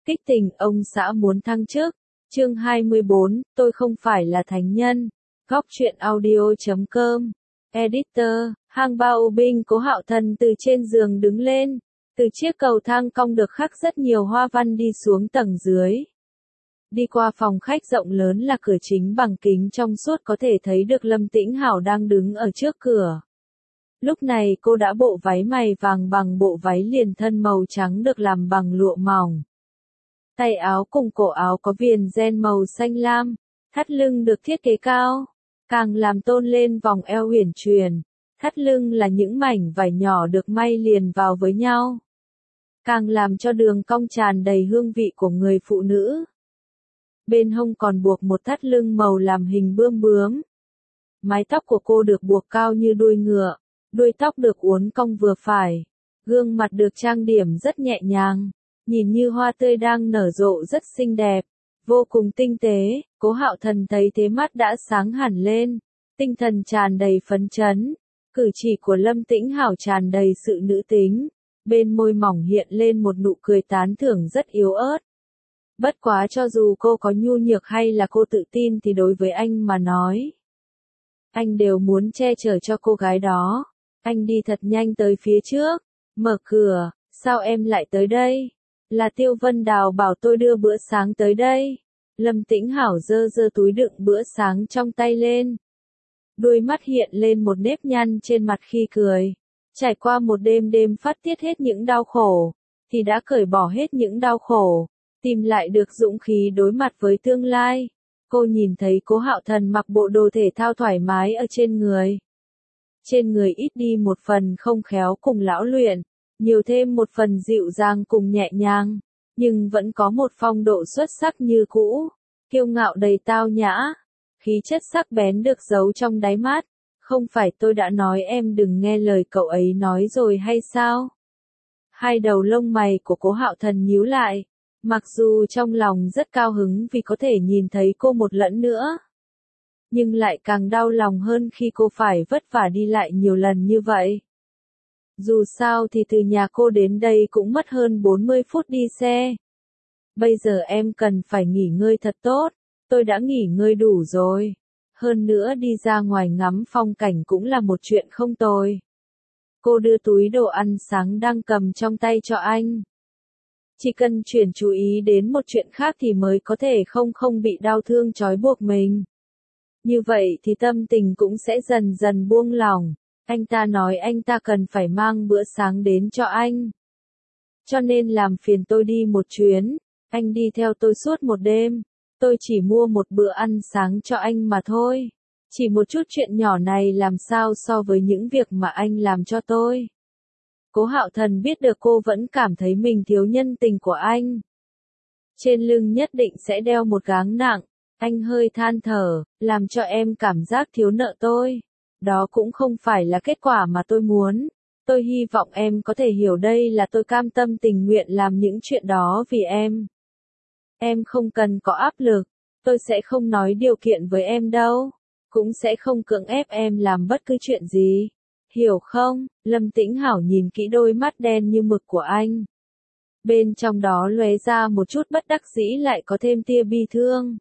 Kích tình ông xã muốn thăng chức. Chương 24, tôi không phải là thánh nhân. Góc truyện audio.com. Editor, Hang Bao Binh. Cố Hạo Thần từ trên giường đứng lên. Từ chiếc cầu thang cong được khắc rất nhiều hoa văn đi xuống tầng dưới. Đi qua phòng khách rộng lớn là cửa chính bằng kính trong suốt có thể thấy được Lâm Tĩnh Hảo đang đứng ở trước cửa. Lúc này cô đã bộ váy mày vàng bằng bộ váy liền thân màu trắng được làm bằng lụa mỏng. Tay áo cùng cổ áo có viền ren màu xanh lam, thắt lưng được thiết kế cao, càng làm tôn lên vòng eo uyển chuyển. Thắt lưng là những mảnh vải nhỏ được may liền vào với nhau, càng làm cho đường cong tràn đầy hương vị của người phụ nữ. Bên hông còn buộc một thắt lưng màu làm hình bươm bướm. Mái tóc của cô được buộc cao như đuôi ngựa, đuôi tóc được uốn cong vừa phải. Gương mặt được trang điểm rất nhẹ nhàng, nhìn như hoa tươi đang nở rộ rất xinh đẹp, vô cùng tinh tế. Cố Hạo Thần thấy thế mắt đã sáng hẳn lên, tinh thần tràn đầy phấn chấn. Cử chỉ của Lâm Tĩnh Hảo tràn đầy sự nữ tính, bên môi mỏng hiện lên một nụ cười tán thưởng rất yếu ớt. Bất quá cho dù cô có nhu nhược hay là cô tự tin thì đối với anh mà nói, anh đều muốn che chở cho cô gái đó. Anh đi thật nhanh tới phía trước, mở cửa. Sao em lại tới đây? Là Tiêu Vân Đào bảo tôi đưa bữa sáng tới đây. Lâm Tĩnh Hảo giơ túi đựng bữa sáng trong tay lên. Đôi mắt hiện lên một nếp nhăn trên mặt khi cười. Trải qua một đêm phát tiết hết những đau khổ, thì đã cởi bỏ hết những đau khổ, tìm lại được dũng khí đối mặt với tương lai. Cô nhìn thấy Cố Hạo Thần mặc bộ đồ thể thao thoải mái ở trên người. Trên người ít đi một phần không khéo cùng lão luyện, nhiều thêm một phần dịu dàng cùng nhẹ nhàng, nhưng vẫn có một phong độ xuất sắc như cũ, kiêu ngạo đầy tao nhã, khí chất sắc bén được giấu trong đáy mắt. Không phải tôi đã nói em đừng nghe lời cậu ấy nói rồi hay sao? Hai đầu lông mày của Cố Hạo Thần nhíu lại, mặc dù trong lòng rất cao hứng vì có thể nhìn thấy cô một lần nữa, nhưng lại càng đau lòng hơn khi cô phải vất vả đi lại nhiều lần như vậy. Dù sao thì từ nhà cô đến đây cũng mất hơn 40 phút đi xe. Bây giờ em cần phải nghỉ ngơi thật tốt, tôi đã nghỉ ngơi đủ rồi. Hơn nữa đi ra ngoài ngắm phong cảnh cũng là một chuyện không tồi. Cô đưa túi đồ ăn sáng đang cầm trong tay cho anh. Chỉ cần chuyển chú ý đến một chuyện khác thì mới có thể không bị đau thương trói buộc mình. Như vậy thì tâm tình cũng sẽ dần dần buông lỏng. Anh ta nói anh ta cần phải mang bữa sáng đến cho anh, cho nên làm phiền tôi đi một chuyến. Anh đi theo tôi suốt một đêm, tôi chỉ mua một bữa ăn sáng cho anh mà thôi. Chỉ một chút chuyện nhỏ này làm sao so với những việc mà anh làm cho tôi. Cố Hạo Thần biết được cô vẫn cảm thấy mình thiếu nhân tình của anh. Trên lưng nhất định sẽ đeo một gánh nặng. Anh hơi than thở, làm cho em cảm giác thiếu nợ tôi. Đó cũng không phải là kết quả mà tôi muốn. Tôi hy vọng em có thể hiểu đây là tôi cam tâm tình nguyện làm những chuyện đó vì em. Em không cần có áp lực, tôi sẽ không nói điều kiện với em đâu. Cũng sẽ không cưỡng ép em làm bất cứ chuyện gì. Hiểu không? Lâm Tĩnh Hảo nhìn kỹ đôi mắt đen như mực của anh. Bên trong đó lóe ra một chút bất đắc dĩ lại có thêm tia bi thương.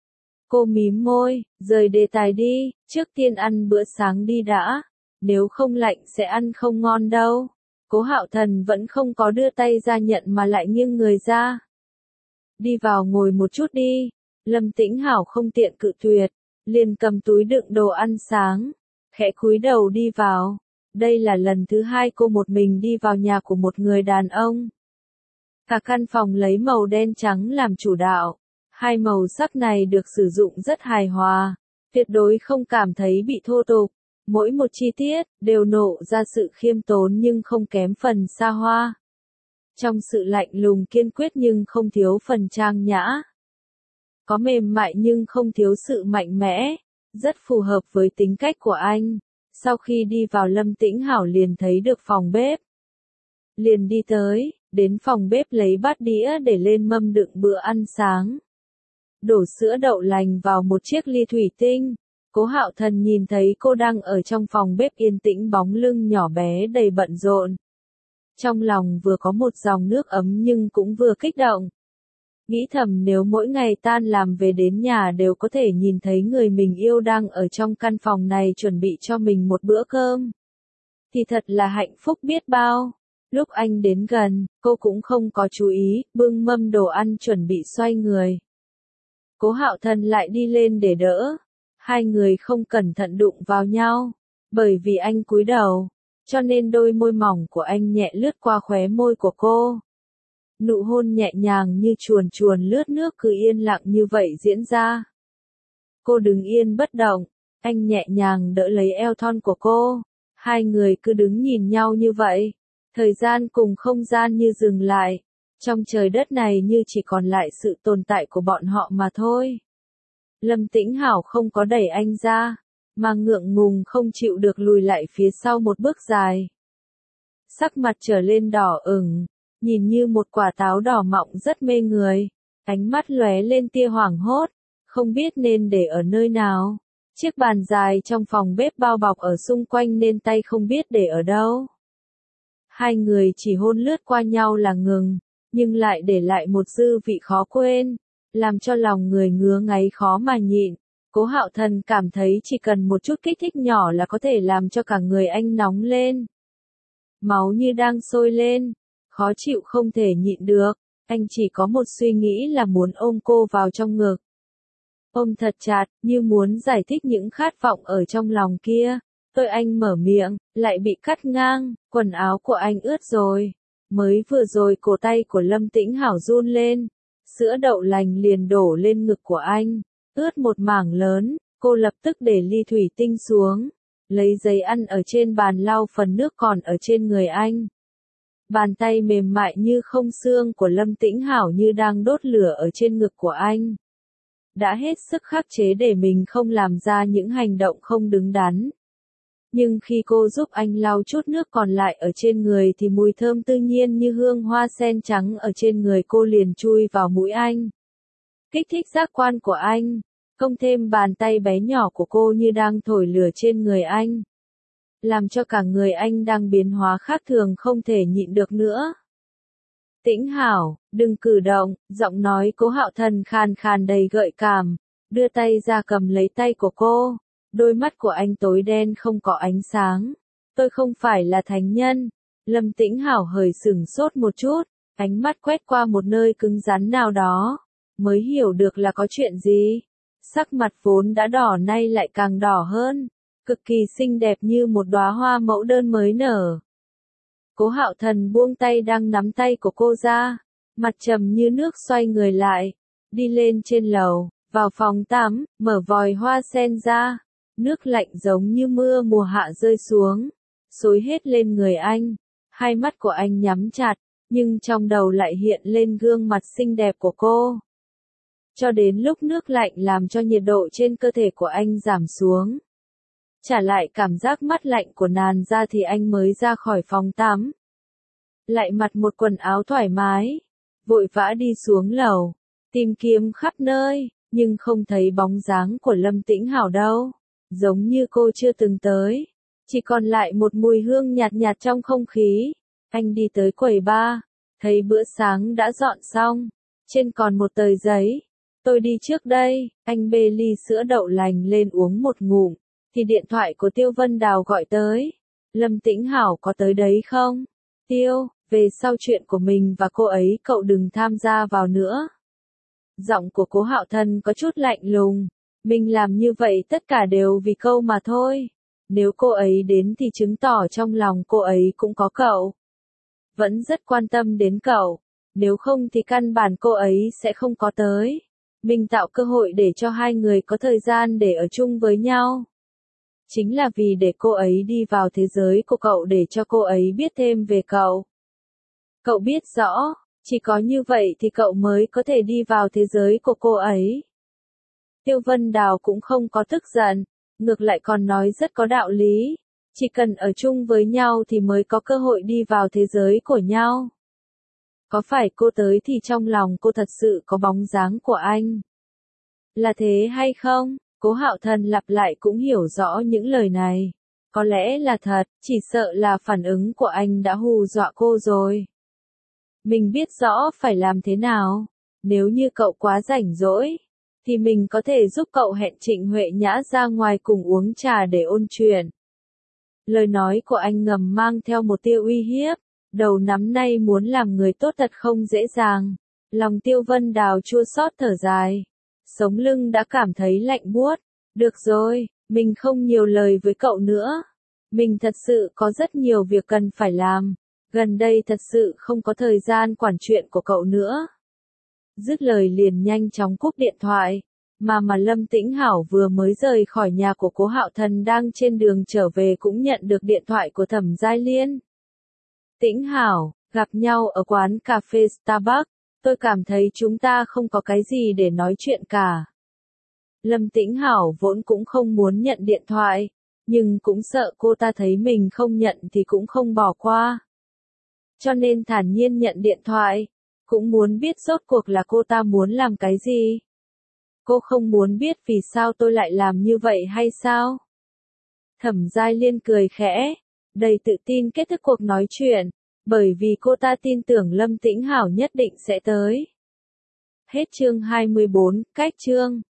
Cô mím môi, rời đề tài đi, trước tiên ăn bữa sáng đi đã, nếu không lạnh sẽ ăn không ngon đâu. Cố Hạo Thần vẫn không có đưa tay ra nhận mà lại nghiêng người ra. Đi vào ngồi một chút đi. Lâm Tĩnh Hảo không tiện cự tuyệt, liền cầm túi đựng đồ ăn sáng, khẽ cúi đầu đi vào. Đây là lần thứ hai cô một mình đi vào nhà của một người đàn ông. Cả căn phòng lấy màu đen trắng làm chủ đạo. Hai màu sắc này được sử dụng rất hài hòa, tuyệt đối không cảm thấy bị thô tục. Mỗi một chi tiết đều nộ ra sự khiêm tốn nhưng không kém phần xa hoa. Trong sự lạnh lùng kiên quyết nhưng không thiếu phần trang nhã. Có mềm mại nhưng không thiếu sự mạnh mẽ, rất phù hợp với tính cách của anh. Sau khi đi vào Lâm Tĩnh Hảo liền thấy được phòng bếp. Liền đi tới, đến phòng bếp lấy bát đĩa để lên mâm đựng bữa ăn sáng. Đổ sữa đậu lành vào một chiếc ly thủy tinh. Cố Hạo Thần nhìn thấy cô đang ở trong phòng bếp yên tĩnh bóng lưng nhỏ bé đầy bận rộn. Trong lòng vừa có một dòng nước ấm nhưng cũng vừa kích động. Nghĩ thầm nếu mỗi ngày tan làm về đến nhà đều có thể nhìn thấy người mình yêu đang ở trong căn phòng này chuẩn bị cho mình một bữa cơm, thì thật là hạnh phúc biết bao. Lúc anh đến gần, cô cũng không có chú ý, bưng mâm đồ ăn chuẩn bị xoay người. Cố Hạo Thần lại đi lên để đỡ. Hai người không cẩn thận đụng vào nhau. Bởi vì anh cúi đầu, cho nên đôi môi mỏng của anh nhẹ lướt qua khóe môi của cô. Nụ hôn nhẹ nhàng như chuồn chuồn lướt nước cứ yên lặng như vậy diễn ra. Cô đứng yên bất động, anh nhẹ nhàng đỡ lấy eo thon của cô. Hai người cứ đứng nhìn nhau như vậy. Thời gian cùng không gian như dừng lại. Trong trời đất này như chỉ còn lại sự tồn tại của bọn họ mà thôi. Lâm Tĩnh Hảo không có đẩy anh ra, mà ngượng ngùng không chịu được lùi lại phía sau một bước dài. Sắc mặt trở lên đỏ ửng, nhìn như một quả táo đỏ mọng rất mê người. Ánh mắt lóe lên tia hoảng hốt, không biết nên để ở nơi nào. Chiếc bàn dài trong phòng bếp bao bọc ở xung quanh nên tay không biết để ở đâu. Hai người chỉ hôn lướt qua nhau là ngừng, nhưng lại để lại một dư vị khó quên, làm cho lòng người ngứa ngáy khó mà nhịn. Cố Hạo Thần cảm thấy chỉ cần một chút kích thích nhỏ là có thể làm cho cả người anh nóng lên. Máu như đang sôi lên, khó chịu không thể nhịn được, anh chỉ có một suy nghĩ là muốn ôm cô vào trong ngực. Ôm thật chặt, như muốn giải thích những khát vọng ở trong lòng kia. Tôi anh mở miệng, lại bị cắt ngang, quần áo của anh ướt rồi. Mới vừa rồi cổ tay của Lâm Tĩnh Hảo run lên, sữa đậu lành liền đổ lên ngực của anh, ướt một mảng lớn, cô lập tức để ly thủy tinh xuống, lấy giấy ăn ở trên bàn lau phần nước còn ở trên người anh. Bàn tay mềm mại như không xương của Lâm Tĩnh Hảo như đang đốt lửa ở trên ngực của anh. Đã hết sức khắc chế để mình không làm ra những hành động không đứng đắn. Nhưng khi cô giúp anh lau chút nước còn lại ở trên người thì mùi thơm tự nhiên như hương hoa sen trắng ở trên người cô liền chui vào mũi anh. Kích thích giác quan của anh, cộng thêm bàn tay bé nhỏ của cô như đang thổi lửa trên người anh. Làm cho cả người anh đang biến hóa khác thường không thể nhịn được nữa. Tĩnh Hảo, đừng cử động, giọng nói Cố Hạo Thần khàn khàn đầy gợi cảm, đưa tay ra cầm lấy tay của cô. Đôi mắt của anh tối đen không có ánh sáng. Tôi không phải là thánh nhân. Lâm Tĩnh Hảo hơi sửng sốt một chút, ánh mắt quét qua một nơi cứng rắn nào đó, mới hiểu được là có chuyện gì. Sắc mặt vốn đã đỏ nay lại càng đỏ hơn, cực kỳ xinh đẹp như một đóa hoa mẫu đơn mới nở. Cố Hạo Thần buông tay đang nắm tay của cô ra, mặt trầm như nước xoay người lại, đi lên trên lầu, vào phòng tắm, mở vòi hoa sen ra. Nước lạnh giống như mưa mùa hạ rơi xuống, xối hết lên người anh. Hai mắt của anh nhắm chặt, nhưng trong đầu lại hiện lên gương mặt xinh đẹp của cô. Cho đến lúc nước lạnh làm cho nhiệt độ trên cơ thể của anh giảm xuống. Trả lại cảm giác mát lạnh của nàng ra thì anh mới ra khỏi phòng tắm. Lại mặc một quần áo thoải mái, vội vã đi xuống lầu, tìm kiếm khắp nơi, nhưng không thấy bóng dáng của Lâm Tĩnh Hảo đâu. Giống như cô chưa từng tới, chỉ còn lại một mùi hương nhạt nhạt trong không khí. Anh đi tới quầy bar, thấy bữa sáng đã dọn xong, trên còn một tờ giấy. Tôi đi trước đây, anh bê ly sữa đậu lành lên uống một ngụm, thì điện thoại của Tiêu Vân Đào gọi tới. Lâm Tĩnh Hảo có tới đấy không? Tiêu, về sau chuyện của mình và cô ấy cậu đừng tham gia vào nữa. Giọng của Cố Hạo Thần có chút lạnh lùng. Mình làm như vậy tất cả đều vì câu mà thôi. Nếu cô ấy đến thì chứng tỏ trong lòng cô ấy cũng có cậu. Vẫn rất quan tâm đến cậu. Nếu không thì căn bản cô ấy sẽ không có tới. Mình tạo cơ hội để cho hai người có thời gian để ở chung với nhau. Chính là vì để cô ấy đi vào thế giới của cậu để cho cô ấy biết thêm về cậu. Cậu biết rõ, chỉ có như vậy thì cậu mới có thể đi vào thế giới của cô ấy. Tiêu Vân Đào cũng không có tức giận, ngược lại còn nói rất có đạo lý. Chỉ cần ở chung với nhau thì mới có cơ hội đi vào thế giới của nhau. Có phải cô tới thì trong lòng cô thật sự có bóng dáng của anh? Là thế hay không? Cố Hạo Thần lặp lại cũng hiểu rõ những lời này. Có lẽ là thật, chỉ sợ là phản ứng của anh đã hù dọa cô rồi. Mình biết rõ phải làm thế nào. Nếu như cậu quá rảnh rỗi, thì mình có thể giúp cậu hẹn Trịnh Huệ Nhã ra ngoài cùng uống trà để ôn chuyện. Lời nói của anh ngầm mang theo một tia uy hiếp, đầu năm nay muốn làm người tốt thật không dễ dàng. Lòng Tiêu Vân Đào chua xót thở dài, sống lưng đã cảm thấy lạnh buốt. Được rồi, mình không nhiều lời với cậu nữa. Mình thật sự có rất nhiều việc cần phải làm. Gần đây thật sự không có thời gian quản chuyện của cậu nữa. Dứt lời liền nhanh chóng cúp điện thoại. Mà Lâm Tĩnh Hảo vừa mới rời khỏi nhà của Cố Hạo Thần đang trên đường trở về cũng nhận được điện thoại của Thẩm Giai Liên. Tĩnh Hảo, gặp nhau ở quán cà phê Starbucks, tôi cảm thấy chúng ta không có cái gì để nói chuyện cả. Lâm Tĩnh Hảo vốn cũng không muốn nhận điện thoại, nhưng cũng sợ cô ta thấy mình không nhận thì cũng không bỏ qua. Cho nên thản nhiên nhận điện thoại, cũng muốn biết rốt cuộc là cô ta muốn làm cái gì. Cô không muốn biết vì sao tôi lại làm như vậy hay sao? Thẩm Giai Liên cười khẽ, đầy tự tin kết thúc cuộc nói chuyện, bởi vì cô ta tin tưởng Lâm Tĩnh Hảo nhất định sẽ tới. Hết chương 24, cách chương.